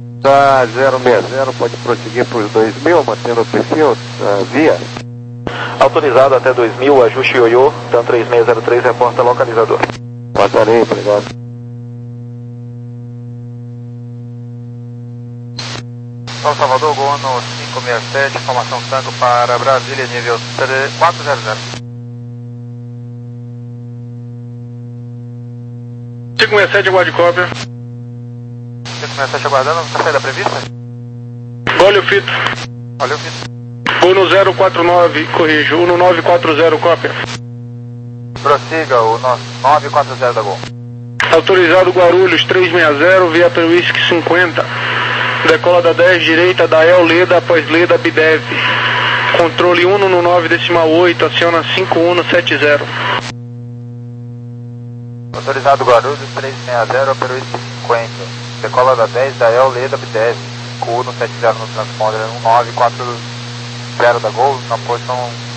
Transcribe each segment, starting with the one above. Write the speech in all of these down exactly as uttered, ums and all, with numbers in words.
Tá zero seis zero, pode prosseguir para os dois mil, mantendo o perfil, uh, via. Autorizado até dois mil, ajuste ioiô, TAM três seis zero três, reporta localizador. Passarei, obrigado. São Salvador, Gol no cinco seis sete, formação Tango para Brasília, nível quatro zero zero. cinco seis sete, aguarde cópia. cinco seis sete aguardando, a saída prevista? Olha o fito. Olha o fito. Gol no zero quatro nove, corrijo, um nove quatro zero, cópia. Prossiga o nosso nove quatro zero da Gol. Autorizado Guarulhos três seis zero, via pelo Whisky cinquenta. Decola da dez, direita da El Leda, após Leda Bidev. Controle um no nove decimal oito, aciona cinco um sete zero. Autorizado Guarulhos três seis zero, pelo Whisky cinquenta. Decola da dez da El Leda Bidev. Com um sete zero no transponder, um nove quatro zero da Gol, na posição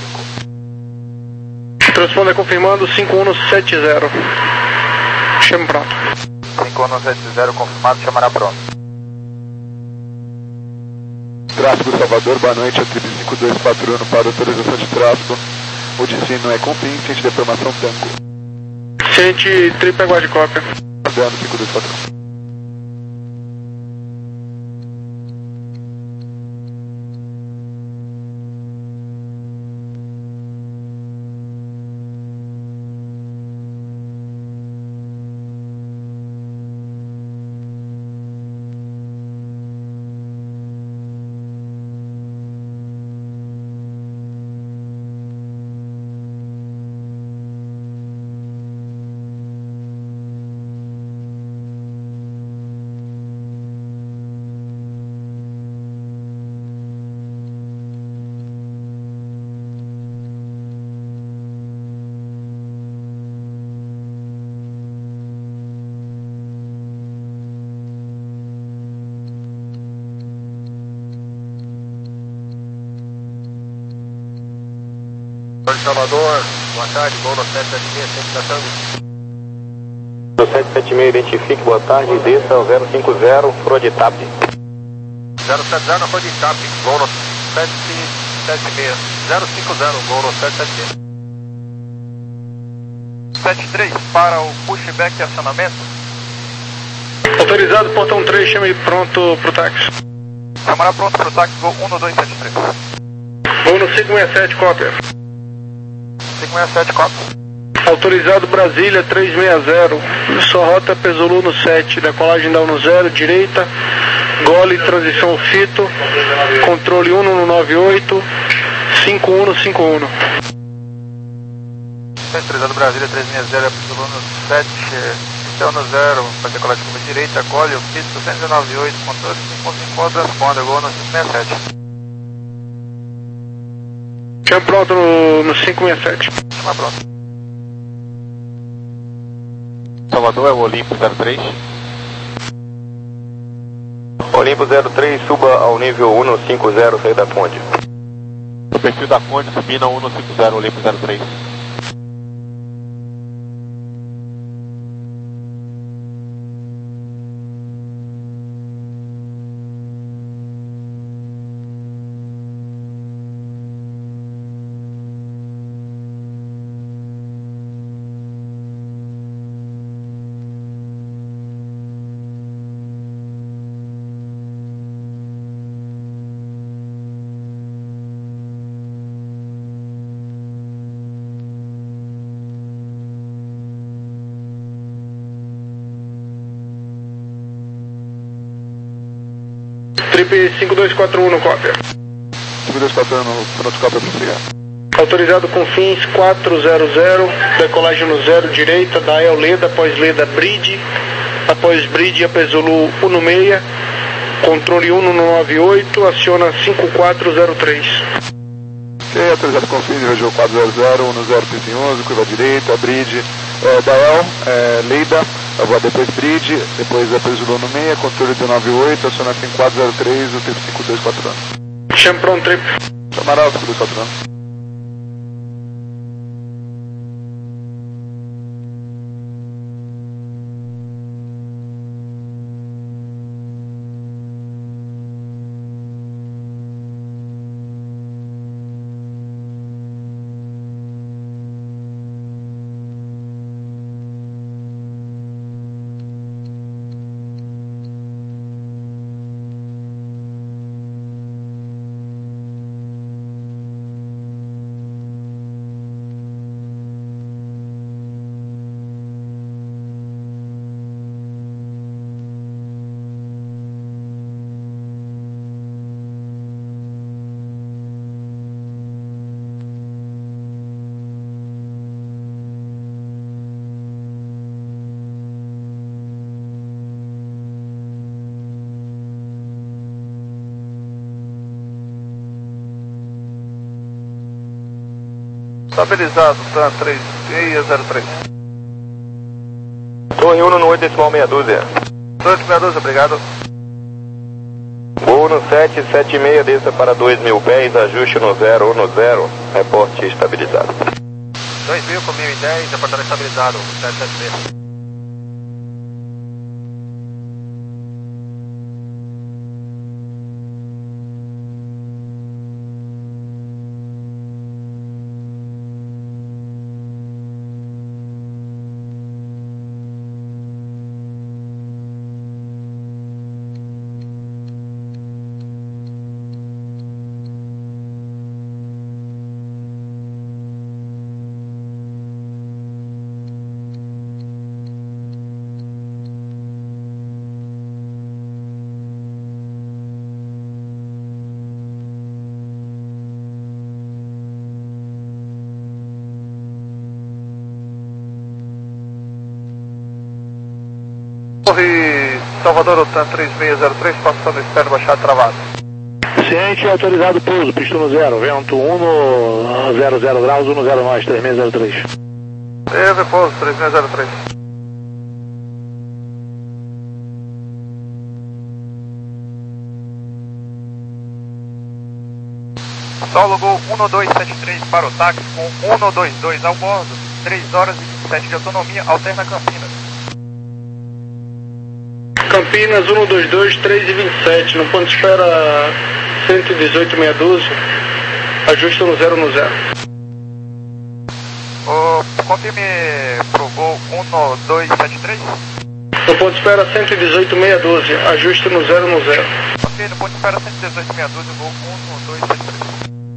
cinco. Transponder confirmando cinco um sete zero. Chama pronto. cinco um sete zero confirmado, chamará pronto. Tráfego Salvador, boa noite, a Trip cinco dois quatro um para autorização de tráfego. O destino é Confim, ciente de informação Tango. Ciente, Trip aguarde cópia. Aguardando cinco dois quatro um. Salvador, boa tarde, Gol no sete sete seis, sempre da Tango. No sete sete seis, identifique, boa tarde, desça ao zero cinco zero, Froditap. zero sete zero, Froditap, Gol no sete sete seis, zero cinco zero, Gol no sete sete seis. sete três, para o pushback e acionamento. Autorizado, portão três, chame pronto pro táxi. Chamará pronto pro táxi, Gol um dois sete três. Gol no cinco seis sete, cópia. cinco seis sete, cópia. Autorizado Brasília três seis zero, sua rota Pesolu no sete, decolagem down no zero, direita, gole, transição fito, controle um no nove oito, cinco um cinco um. Autorizado Brasília três seis zero, Pesolu no sete, céu no zero, para decolagem com direita, gole, fito, cento e dezenove oito, controle cinco um cinco um, transponder, Gol no cinco seis sete. Chama pronto no, no cinco seis sete. Chama pronto. Salvador é o Olimpo zero três. Olimpo zero três, suba ao nível um cinco zero, saída da Conde. O perfil da Conde subindo a um cinco zero, Olimpo zero três. Trip cinco dois quatro um no cópia. cinco dois quatro um no pronto, cópia para chegar. Autorizado com fins quatro zero zero, decolagem no zero, direita, da El Leda, após Leda Bridge, após Bridge, Apesolu um seis, controle um no nove oito, aciona cinco quatro zero três. Ok, autorizado com fins, região quatro zero zero, um no zero, Pizinhoso, curva direita, Bridge, é, da El, é, Leda, agora depois Bridge, depois Apesolu um seis, controle do nove oito, aciona cinco quatro zero três, o trip cinco dois quatro um. Chama pronto, Trip. Chamará o cinco dois quatro um. Estabilizado, TAM três seis zero três. Torre um no oito decimal meia dúzia. oito meia dúzia, obrigado. Voo no sete sete seis, desça para dois mil pés, ajuste no zero um no zero, reporte estabilizado. dois mil com mil e dez, reportado estabilizado, sete sete seis. Torre Salvador, TAM três seis zero três, passando externo, baixado, travado. Ciente, autorizado pouso, pista no zero, vento um no zero zero graus, um no zero nós, três seis zero três. Teve pouso, três seis zero três. Solo Gol um dois sete três para o táxi com um dois dois ao bordo, três horas e vinte e sete de autonomia, alterna Campinas. Campinas um dois dois, três e vinte e sete, no ponto de espera cento e dezoito meia dúzia, ajusta no zero no zero. Oh, confirme pro Gol um dois sete três. No ponto de espera cento e dezoito meia dúzia, ajusta no zero no zero. Ok, no ponto de espera cento e dezoito meia dúzia, Gol um dois sete três.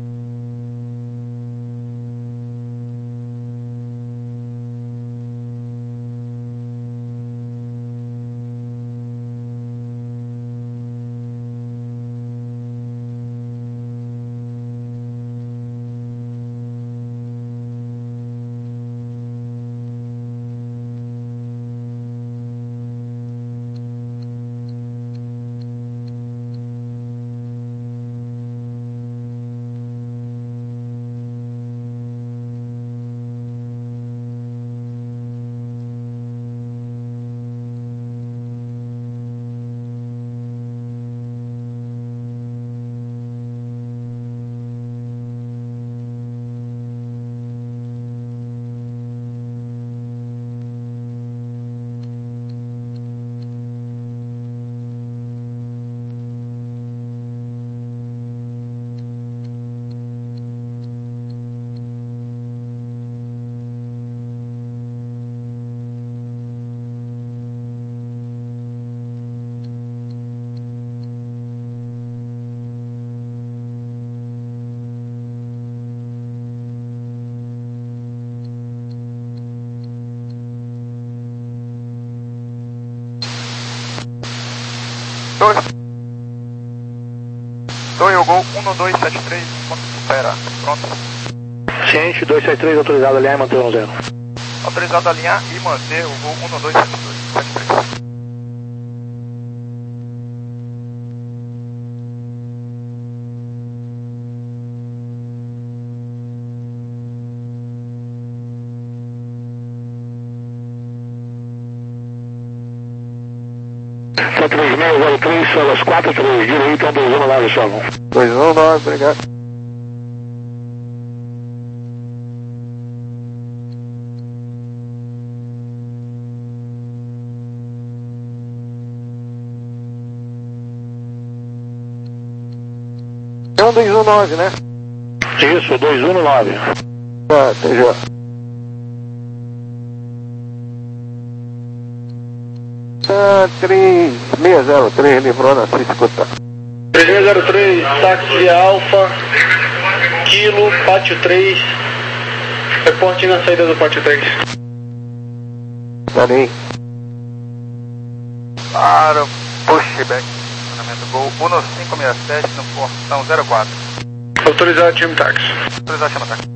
dois. Torre Gol um dois sete três, ponto de espera. Pronto. Ciente, dois sete três, autorizado a alinhar e manter no zero. Autorizado a alinhar e manter o Gol um dois sete três. três seis zero três, solas quatro três, direita, dois um nove, Solon. dois um nove, obrigado. É um dois um nove, né? Isso, dois um nove. Tá, até já. Ah, três seis zero três, livrou na se escuta. três seis zero três, táxi Alfa, Kilo, Pátio três, reporte na saída do Pátio três. Tá nem. Para o pushback, funcionamento Gol um cinco seis sete no portão zero quatro. Autorizado, time táxi. Autorizado, chama táxi.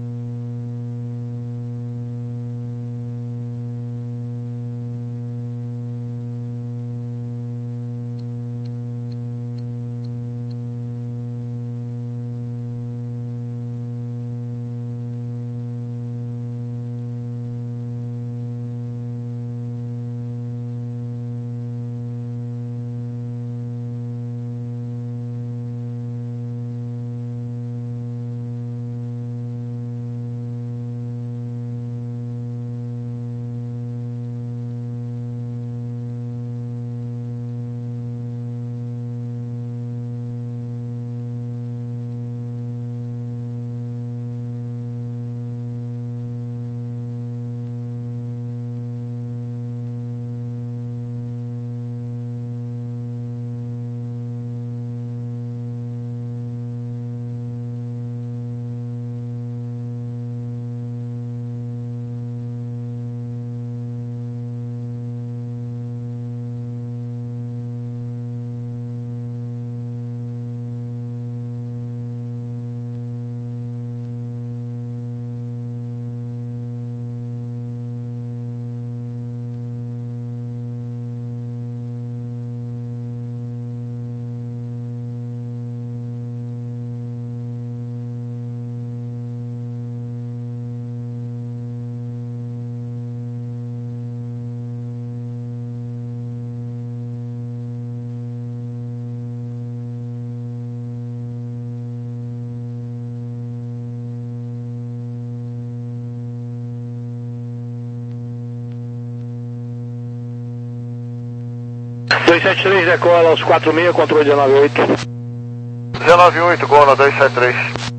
dois sete três decola aos quatro seis, controle dezenove oito. dezenove oito, Golo dois sete três.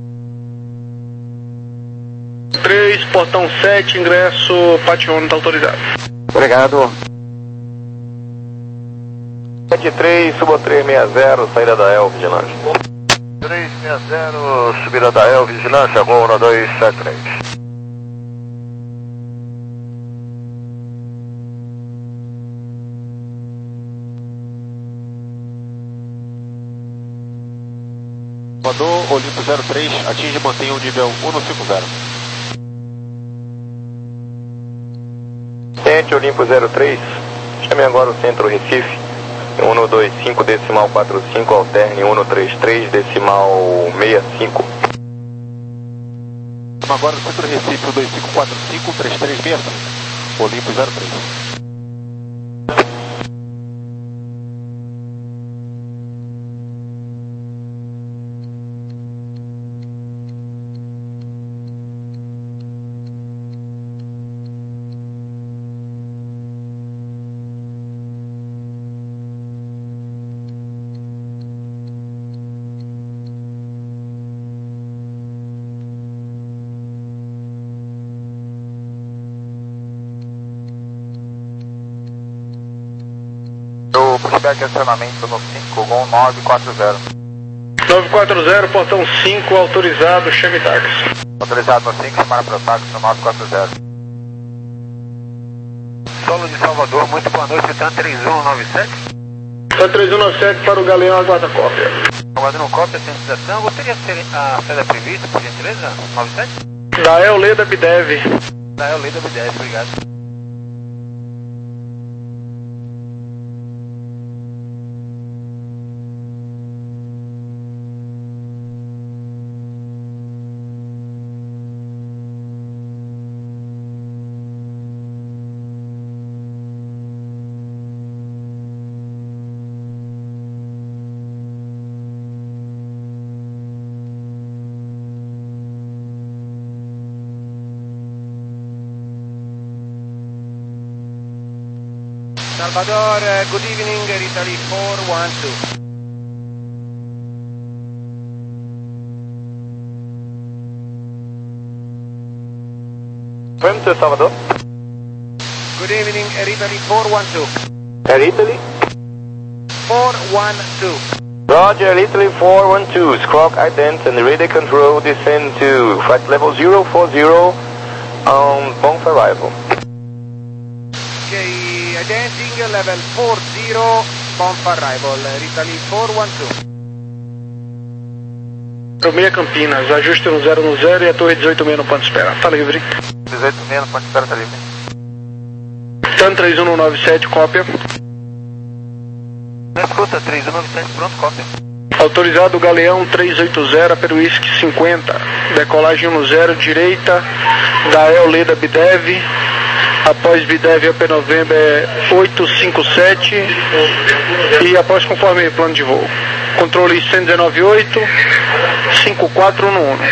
três, portão sete, ingresso, Pátio está autorizado. Obrigado. sete três, suba três seis zero, saída da El, vigilância. três seis zero, subida da El, vigilância, Golo dois sete três. Mandou Olimpo zero três, atinge e mantém o nível cento e cinquenta. Tente Olimpo zero três, chame agora o centro Recife, cento e vinte e cinco decimal quarenta e cinco, alterne cento e trinta e três decimal sessenta e cinco. Chame agora o centro Recife, cento e vinte e cinco quarenta e cinco, trinta e três sessenta e cinco, Olimpo zero três. O pushback acionamento no cinco, Gol nove quatro zero. nove quatro zero, portão cinco, autorizado, chame táxi. Autorizado no cinco, chamar para o táxi no nove quatro zero. Solo de Salvador, muito boa noite, TAM três um nove sete. TAM três um nove sete para o Galeão, aguarda cópia. Aguardando cópia, sensitização. Gostaria de ser a saída prevista, por gentileza? nove sete? Da El Leda Bidev. Da El Leda B dez, obrigado. Salvador, uh, good evening, Italy four one two. From to Salvador. Good evening, Air Italy four one two. Air Italy? four one two. Roger, Air Italy four one two. Squawk ident and radar control descend to flight level zero four zero on bound arrival. Okay. Identing level four zero, bound for arrival, Italy four one two. Romeo Campinas, ajuste no zero no zero e a torre dezoito seis no ponto de espera. Tá livre. dezoito seis no ponto de espera, tá livre. TAM três um nove sete, cópia. Na escuta, três um nove sete, pronto, cópia. Autorizado Galeão três oito zero, para o Whisky cinquenta. Decolagem um zero, direita, da El Leda Bidev. Após Bidev A P November é oito cinco sete e após conforme plano de voo. Controle cento e dezenove oito, cinco quatro um um.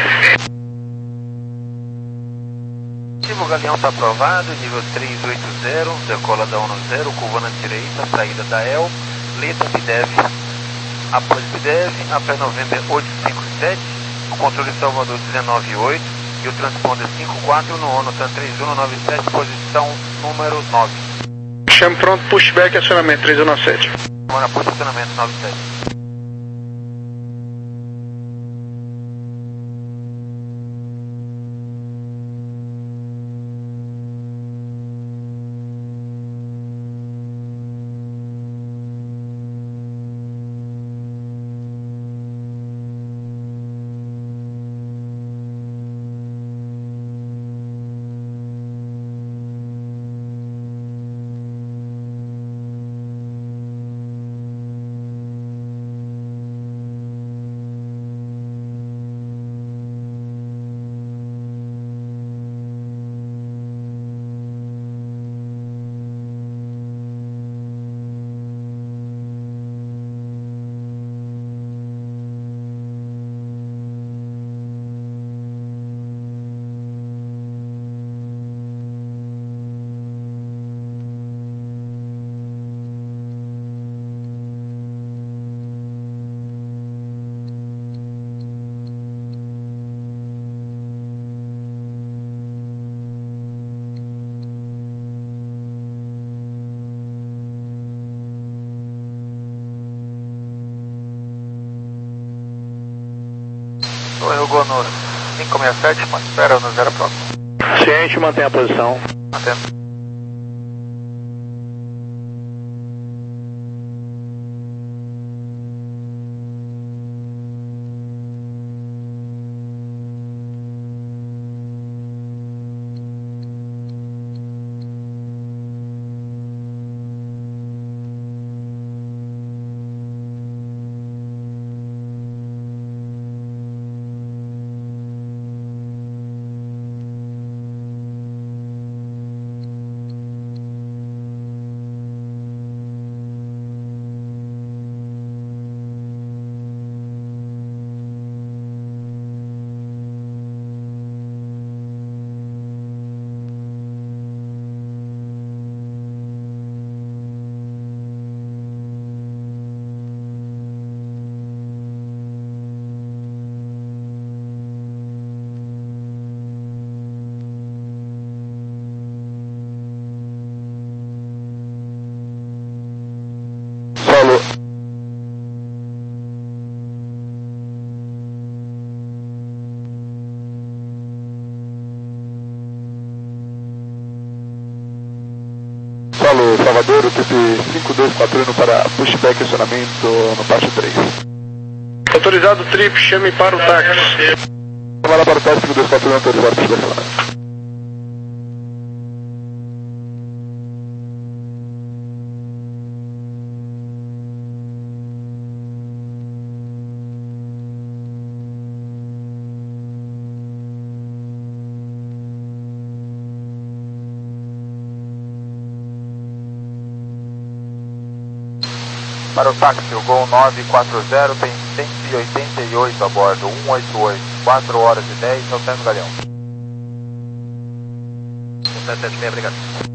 O Galeão está aprovado, nível três oito zero, decola da um zero, curva na direita, saída da El, Leda Bidev. Após Bidev, A P November oito cinco sete, o controle Salvador dezenove oito. E o transponder cinco quatro no ONU, TAM três um nove sete, posição número nove. Chame pronto, pushback, acionamento três um nove sete. Agora posicionamento nove sete. Torre Hugo no cinco seis sete, espera no zero próximo. Ciente, mantém a posição. Atento. Solo Salvador, U T P cinco dois quatro um para pushback e acionamento no pátio três. Autorizado trip, chame para o táxi. Vai lá para o táxi cinco dois quatro um, autorizado pushback e acionamento. Para o táxi, o Gol nove quatro zero tem cento e oitenta e oito a bordo, cento e oitenta e oito, quatro horas e dez, Alcântara Galeão. sete sete seis, obrigado.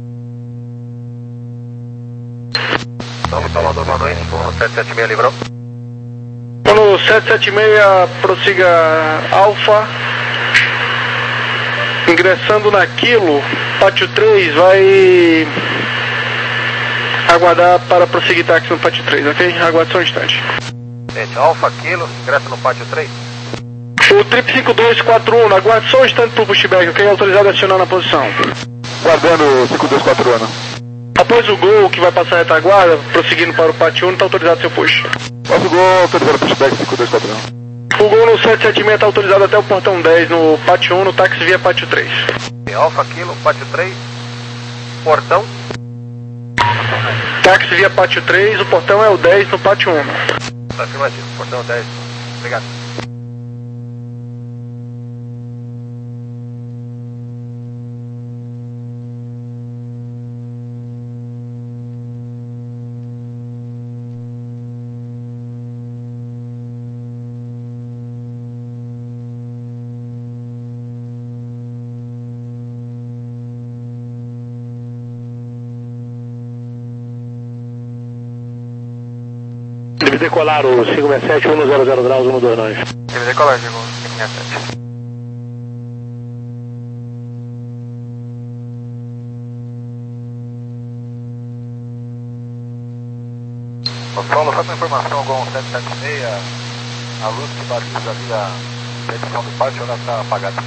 Salve Salvador, boa noite, o sete sete seis livrou. No sete sete seis, prossiga Alfa. Ingressando na Kilo, pátio três, vai aguardar para prosseguir táxi no pátio três, ok? Aguarde só um instante. Gente, Alfa Kilo, ingressa no pátio três. O trip cinco dois quatro um, aguarde só um instante para o pushback, ok? Autorizado a acionar na posição. Guardando cinco dois quatro um. Após o Gol, que vai passar a retaguarda, prosseguindo para o pátio um, está autorizado seu push. Após o Gol, autorizado pushback cinco dois quatro um. O Gol no sete sete seis está autorizado até o portão dez no pátio um, no táxi via pátio três. Alfa Kilo, pátio três, portão. Táxi via pátio três, o portão é o dez no pátio um. Afirmativo, portão dez. Obrigado. Deve decolar o cinco seis sete, um zero zero graus, um dois nove. Deve decolar, digo, cinco seis sete. Ô Paulo, só uma informação, Gol sete sete seis, a luz que baliza ali a edição do pátio, ela está apagada.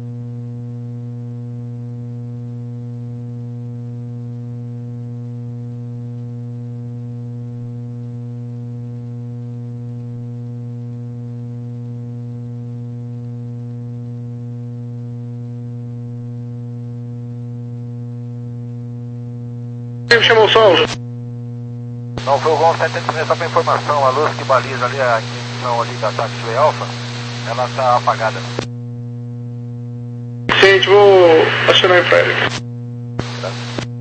Quem chamou o sol? Não, foi o Gol sete sete seis, só para informação, a luz que baliza ali a edição ali da Taxiway Alpha, ela está apagada. Gente, vou acionar para ele. Tá?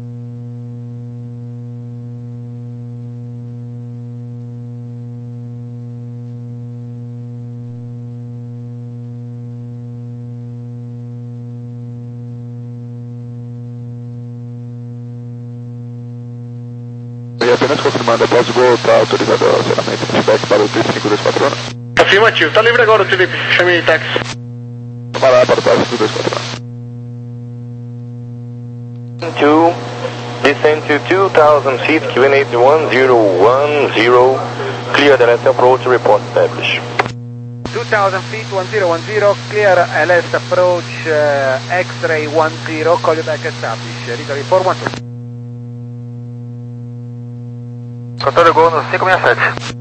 E apenas confirmando, após o Gol, está autorizado o acionamento pushback para o trip cinco dois quatro um. Afirmativo, tá livre agora o trip, chamei táxi. Vai lá para o táxi cinco dois quatro um. two, descend to two thousand feet, Q N eight one zero one zero, clear the last approach, report established. two thousand feet, one zero one zero, clear L S approach, uh, X-ray one zero, call you back establish, Italy four one two. Controle Gol no cinco seis sete.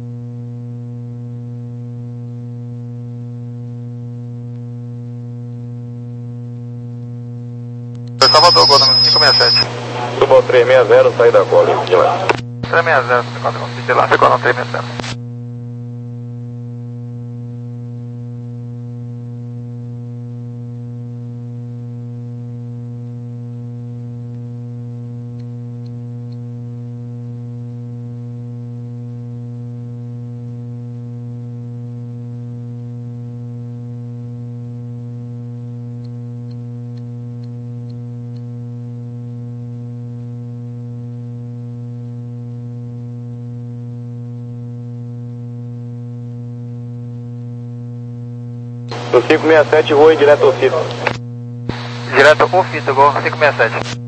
Salvador, Gol no cinco seis sete. Subo três seis zero, saí da cola, demais. três seis zero, de lá, ficou no três seis zero. Do cinco seis sete, Oi, direto ao Fito. Direto ao Fito, Gol no cinco seis sete.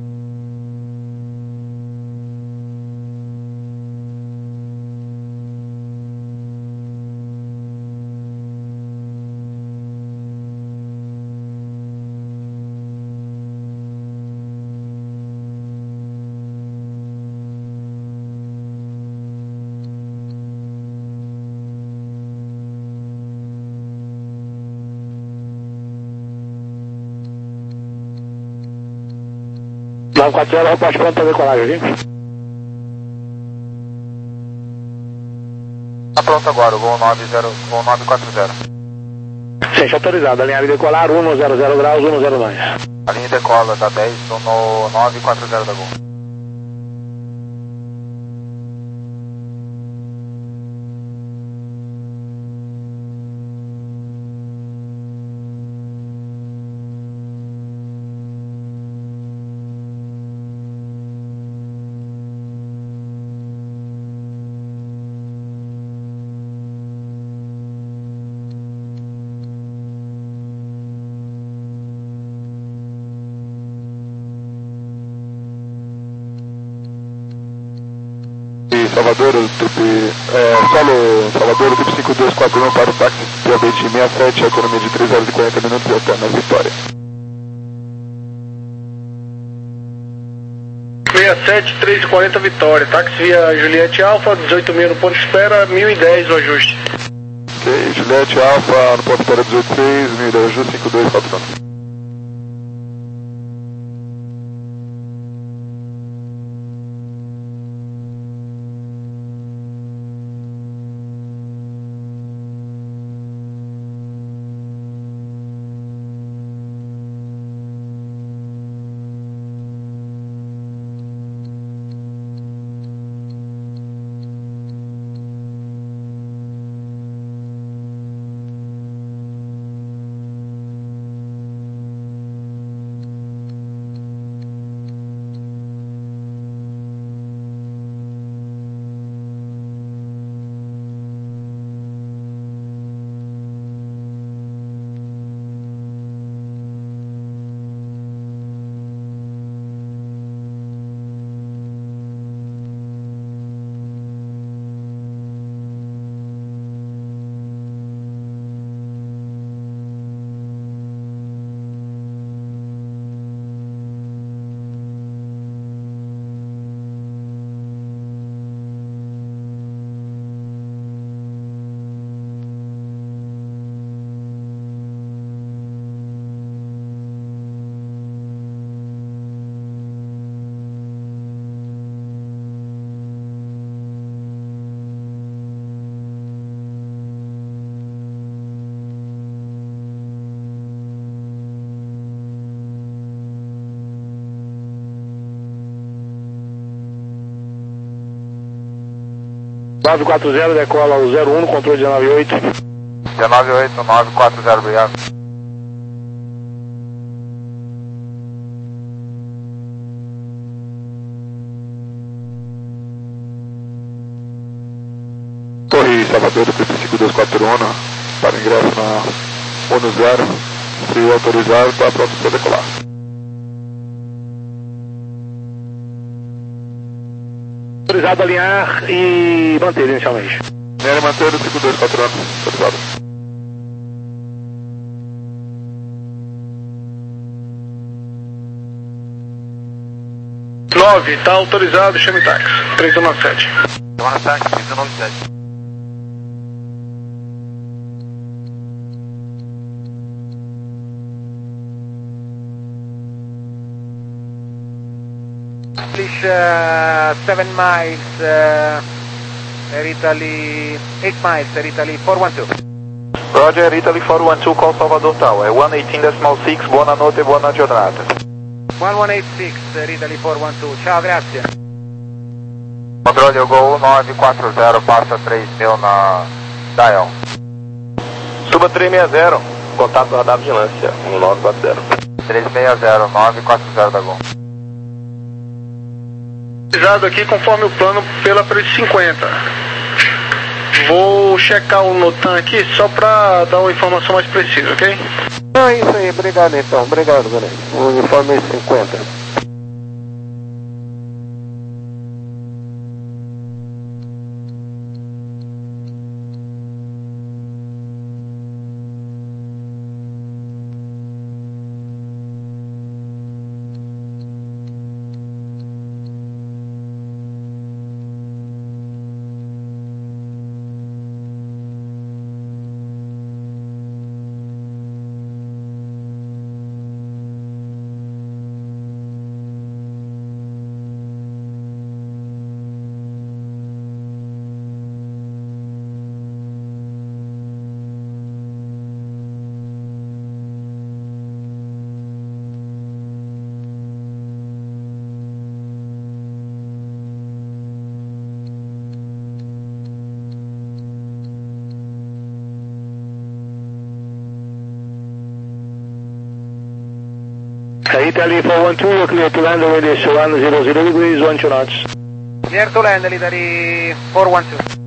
nove quatro zero, reporte pronto para decolagem, viu? Tá pronto agora, o Gol nove zero, Gol nove quatro zero. Ciência autorizada, linha de decolar, um zero zero graus, um zero nove. A linha decola da dez no nove quatro zero da Gol. Salvador, Tupi, é, solo Salvador, Tupi cinco dois quatro um para o táxi P A B de sessenta e sete, economia de três horas e quarenta minutos e até na Vitória. sessenta e sete, três e quarenta Vitória, táxi via Juliette Alfa, dezoito mil no ponto de espera, mil e dez o ajuste. Ok, Juliette Alfa no ponto de espera dezoito seis, mil e dez ajuste cinco dois quatro um. nove quatro zero, decola o zero um, controle dezenove oito. dezenove oito, nove quatro zero, obrigado. Torre Salvador, Tupi cinco dois quatro um, para ingresso na um zero, frio autorizado, está pronto para decolar. Autorizado a alinhar e manter inicialmente. Linha manter o cinco dois quatro um, autorizado. nove, tá autorizado, chame táxi. três um nove sete. Chama táxi, três um nove sete. English uh, seven miles, uh, Air Italy eight miles, Air Italy four one two. Roger, Air Italy four one two, call Salvador Tower, one eighteen decimal six, buona notte, buona giornata. one one eight six, Air Italy four one two, ciao, grazie. Controle, Gol nove quatro zero, passa três mil na dial. Suba três seis zero, contato radar vigilância, um nove quatro zero. três seis zero, nove quatro zero da Gol. Autorizado aqui conforme o plano pela três cinquenta. Vou checar o Notan aqui só para dar uma informação mais precisa, ok? É isso aí, obrigado então, obrigado, galera. O uniforme cinquenta. Italy four one two, you're clear to land with one zero zero degrees, one two knots. Clear to land, Italy four one two.